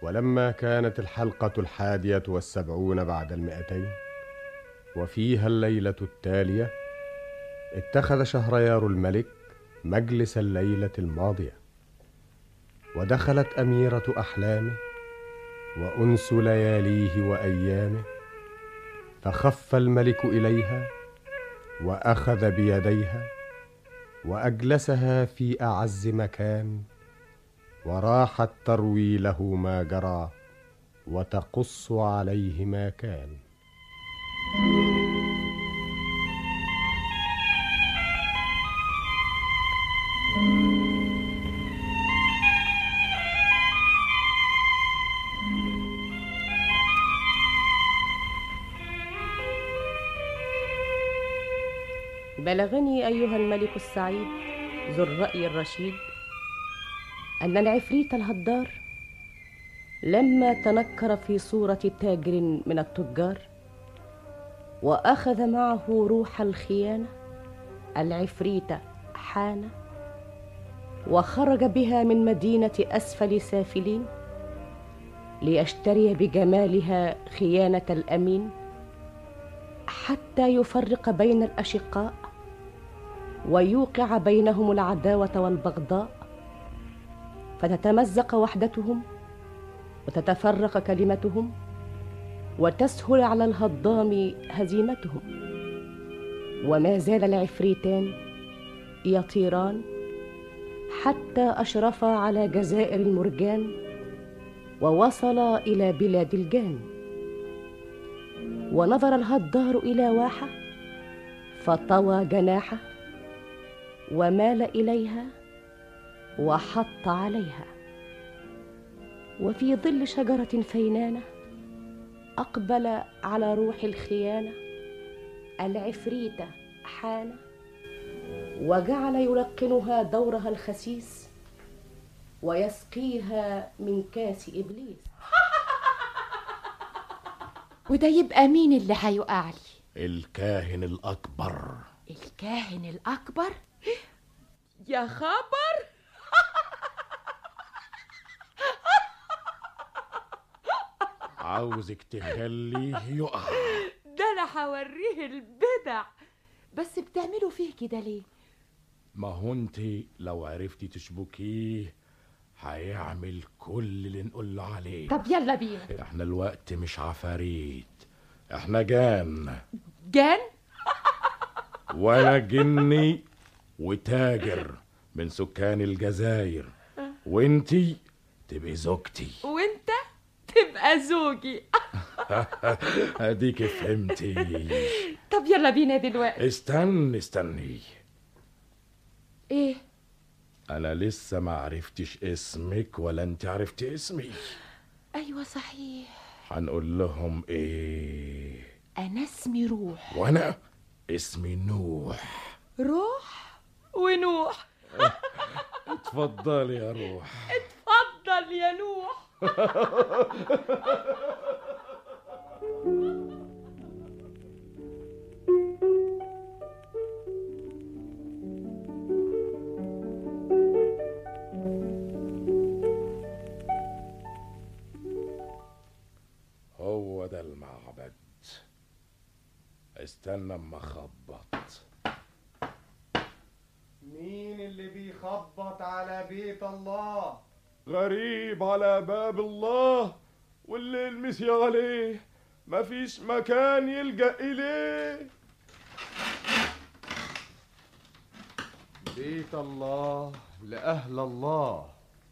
ولما كانت الحلقة 71 بعد 200 وفيها الليلة التالية، اتخذ شهريار الملك مجلس الليلة الماضية، ودخلت أميرة أحلامه وأنس لياليه وأيامه، فخف الملك إليها وأخذ بيديها وأجلسها في أعز مكان، وراحت تروي له ما جرى وتقص عليه ما كان. بلغني أيها الملك السعيد ذو الرأي الرشيد أن العفريت الهدار لما تنكر في صورة تاجر من التجار وأخذ معه روح الخيانة، العفريت حان وخرج بها من مدينة أسفل سافلين ليشتري بجمالها خيانة الأمين، حتى يفرق بين الأشقاء ويوقع بينهم العداوة والبغضاء، فتتمزق وحدتهم وتتفرق كلمتهم وتسهل على الهضام هزيمتهم. وما زال العفريتان يطيران حتى أشرفا على جزائر المرجان ووصلا إلى بلاد الجان. ونظر الهدار إلى واحة فطوى جناحه ومال إليها وحط عليها، وفي ظل شجرة فينانة أقبل على روح الخيانة العفريت حان، وجعل يلقنها دورها الخسيس ويسقيها من كاس إبليس. وده يبقى مين اللي هيقع لي؟ الكاهن الأكبر. الكاهن الأكبر؟ يا خبر! عاوزك تخليه يقع. ده أنا هوريه البدع. بس بتعملوا فيه كده ليه؟ ما هو انت لو عرفتي تشبكيه هيعمل كل اللي نقول له عليه. طب يلا بينا. احنا الوقت مش عفاريت، احنا جان. جان؟ وانا جني وتاجر من سكان الجزائر، وانتي تبقي زوجتي وانت تبقى زوجي. اديك فهمتي. طب يلا بينا دلوقتي. استني. ايه؟ انا لسه ما عرفتش اسمك ولا انت عرفتي اسمي. ايوه صحيح. هنقول لهم ايه؟ انا اسمي روح. وانا اسمي نوح. روح ونوح. اتفضلي يا روح. اتفضل يا نوح. هو ده المعبد. استنى اما اخبط. مين اللي بيخبط على بيت الله؟ غريب على باب الله، والليل مسيا عليه، مفيش مكان يلجأ إليه. بيت الله لأهل الله.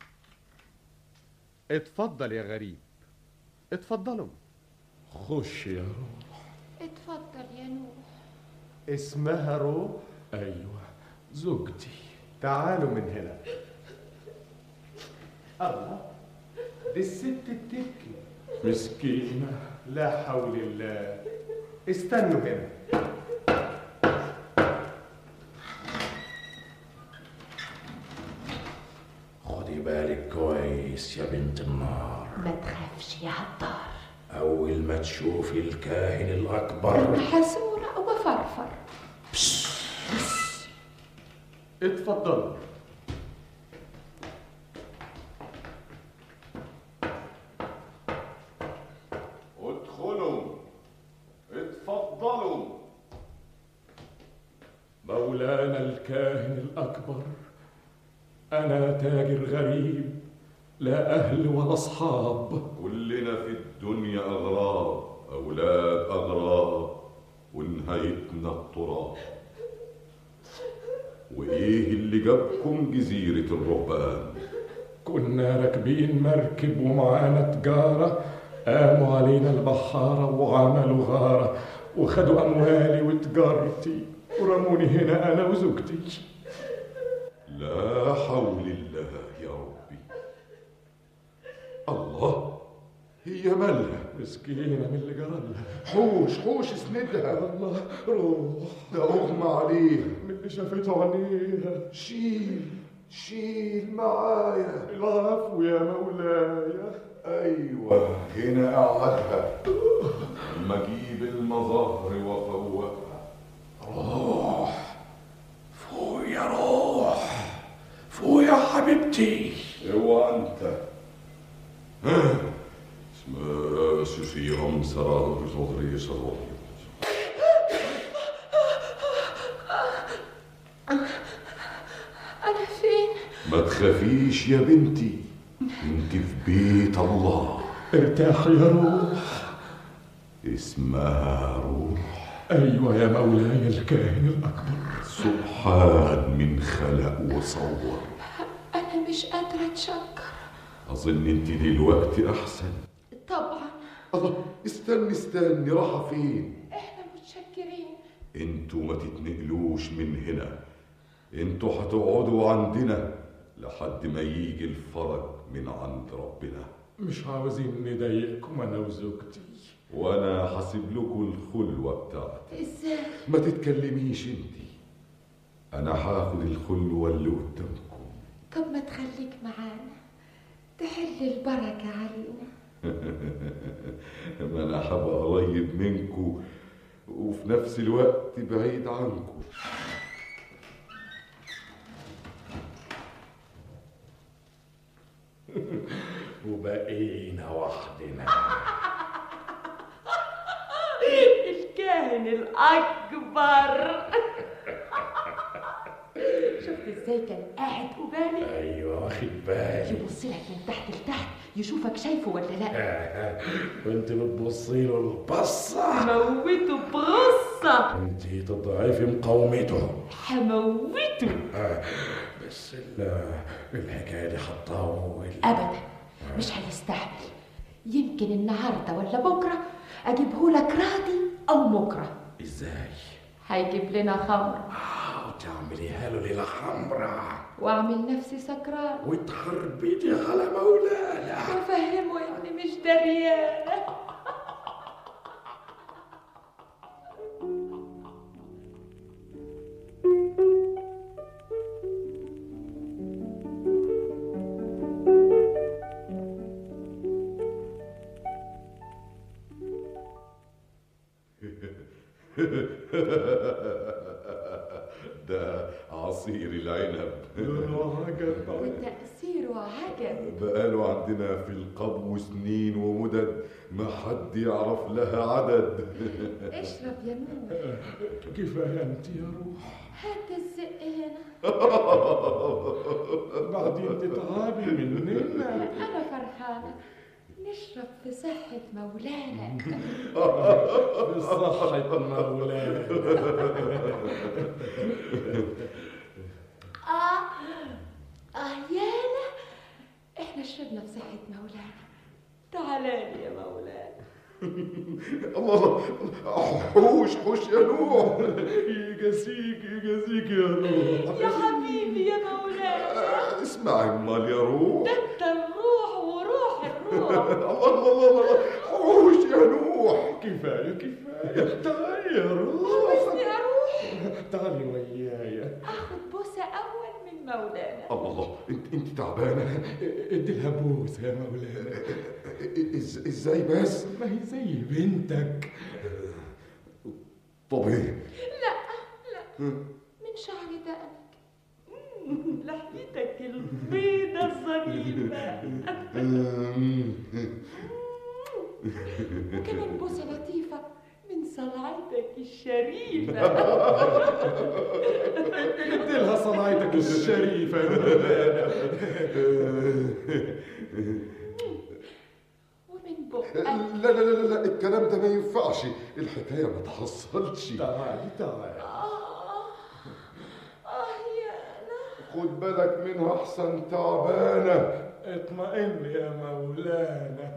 اتفضل يا غريب، اتفضلوا. خش يا روح. اتفضل يا نوح. اسمها روح؟ أيوة، زوجتي. تعالوا من هنا. الله، دي الست بتبكي. مسكينة. لا حول الله. استنوا هنا. خدي بالك كويس يا بنت النار. ما تخافش يا هدار. أول ما تشوفي الكاهن الأكبر حسورة وفرفر. اتفضلوا. اتفضلوا. مولانا الكاهن الأكبر، أنا تاجر غريب، لا أهل ولا أصحاب. كلنا في الدنيا أغراب، أولاد أغراب، ونهايتنا التراب. وإيه اللي جابكم جزيرة الرهبان؟ كنا راكبين مركب ومعانا تجارة، قاموا علينا البحارة وعملوا غارة، وخدوا أموالي وتجارتي ورموني هنا أنا وزوجتي. لا حول الله يا ربي. الله، هي مالها؟ مسكينة من اللي جرالها. حوش اسندها. الله، روح. ده أغمى عليها من اللي شافته عينيها. شيل معايا. العفو يا مولاي. أيوة، هنا أقعدها أما أجيب المظاهر وأفوقها. روح فوق يا روح، فوق يا حبيبتي. اوعى أنت. Ceci será Rodrigues Arroyo. أنا فين؟ ما تخافيش يا بنتي، انت في بيت الله. ارتاحي يا روح. اسمها روح. أيوة يا مولاي الكاهن الأكبر. سبحان من خلق وصور. أنا مش قادرة أتشكر. أظن انت دلوقتي أحسن. طبعا. الله، استني، راحة فين؟ إحنا متشكرين. انتوا ما تتنقلوش من هنا، انتوا هتقعدوا عندنا لحد ما يجي الفرج من عند ربنا. مش عاوزين نضايقكم أنا وزوجتي. وانا حاسب لكم الخلوة بتاعتي. إزاي؟ ما تتكلميش انتي، انا هاخد الخلوة اللي قدامكم. طب ما تخليك معانا، تحل البركة علينا. ما انا هبقى قريب منكم وفي نفس الوقت بعيد عنكم. وبقينا وحدنا. الكاهن الأكبر. شفت ازاي كان قاعد قبالي؟ أيوة واخد بالي. يبص لك من تحت لتحت يشوفك شايفه ولا لا. وانت بتبصي له البصة موته بغصة. انت تضعفي مقاومته. هموته. بس الحكاية دي هتطول. ابدا مش هيستحمل. يمكن النهارده ولا بكره اجيبهولك راضي او مكره. ازاي؟ هيجيب لنا خمر وتعمليها له ليلة حمراء واعمل نفسي سكران وتخربيتي على مولانا وافهمه اني مش دريانه. ده عصير العنب. عجب. وتأثيره عجب. بقاله عندنا في القبو سنين ومدد ما حد يعرف لها عدد. اشرب يا نور. كفاية انت يا روح. هات الزق هنا. بعدين تتعبي مننا. انا فرحانه. نشرب في صحة مولانا. بصحة مولانا. يانا احنا شربنا في صحة مولانا. تعالالي يا مولانا. الله، حوش يا نوح. يجازيك يا روح. يا حبيبي يا مولانا. اسمعي امال يا روح. ده انت الروح وروح الروح. الله، حوش يا نوح. كفاية تعالي يا روح. عاوزني اروح تعالي ويايا. اخد بوسه اول من مولانا. الله، انت تعبانه. ادي لها بوسه يا مولانا. ازاي بس؟ ما هي زي بنتك. طب ايه؟ لا من شعر دقنك. لحيتك البيضة الظريفة. وكمان بوسة لطيفة من صلعتك الشريفة. جبت لها صنايتك الشريفة يا مولانا. ومن بقك لا لا لا لا، الكلام ده ما ينفعش، الحكاية ما تحصلش. تعالي تعالي. يا أنا خد بالك منها أحسن، تعبانة. اطمئن يا مولانا.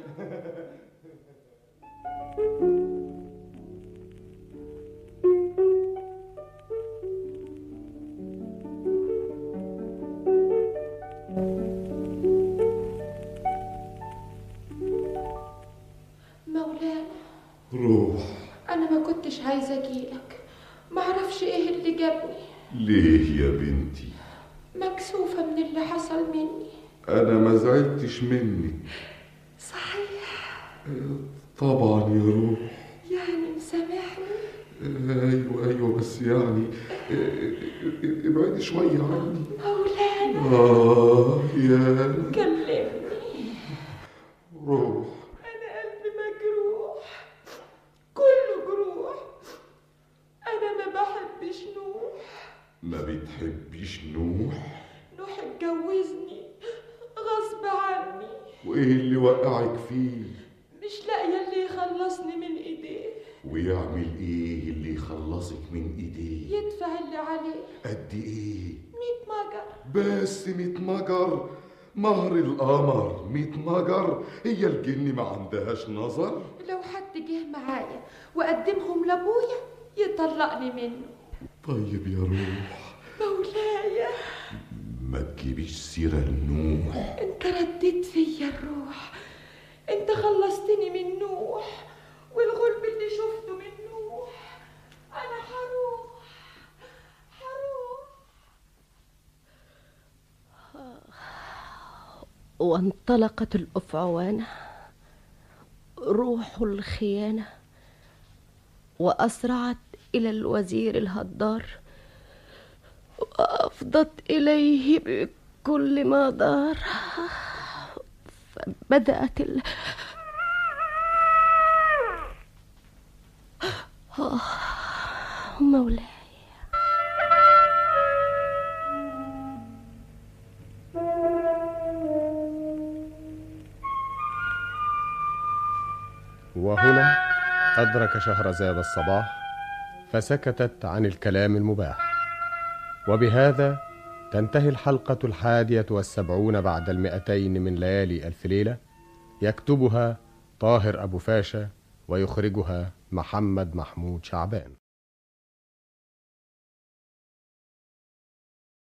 مولانا، روح. أنا ما كنتش عايزة أجيلك، معرفش إيه اللي جابني. ليه يا بنتي؟ مكسوفة من اللي حصل مني. أنا ما زعلتش منك. صحيح؟ طبعا يا روح. يعني مسامحني؟ أيوة أيوة، بس يعني ابعدي شوية عني. مولانا يا كلمني. روح. أنا قلبي مجروح، كله جروح. أنا ما بحبش نوح. ما بتحبيش نوح؟ نوح اتجوزني غصب عني، وإيه اللي وقعك فيه؟ مش لاقية اللي يخلصني من إيديه. ويعمل إيه اللي يخلصك من إيديه؟ يدفع اللي عليه. قد إيه؟ 100 مجر. بس 100 مجر؟ مهر القمر 100 مجر؟ هي الجن ما عندهاش نظر؟ لو حد جه معايا وقدمهم لابويا يطلقني منه. طيب يا روح. مولاي ما تجيبيش سيرة لنوح. انت رديت فيا الروح، انت خلصتني من نوح والغلب اللي شفته من نوح. انا هروح. وانطلقت الأفعوانة روح الخيانة وأسرعت إلى الوزير الهدار وأفضت إليه بكل ما دار. فبدأت مولاي. وهنا أدرك شهرزاد الصباح فسكتت عن الكلام المباح. وبهذا تنتهي الحلقة 71 بعد 200 من ليالي ألف ليلة. يكتبها طاهر أبو فاشا ويخرجها محمد محمود شعبان.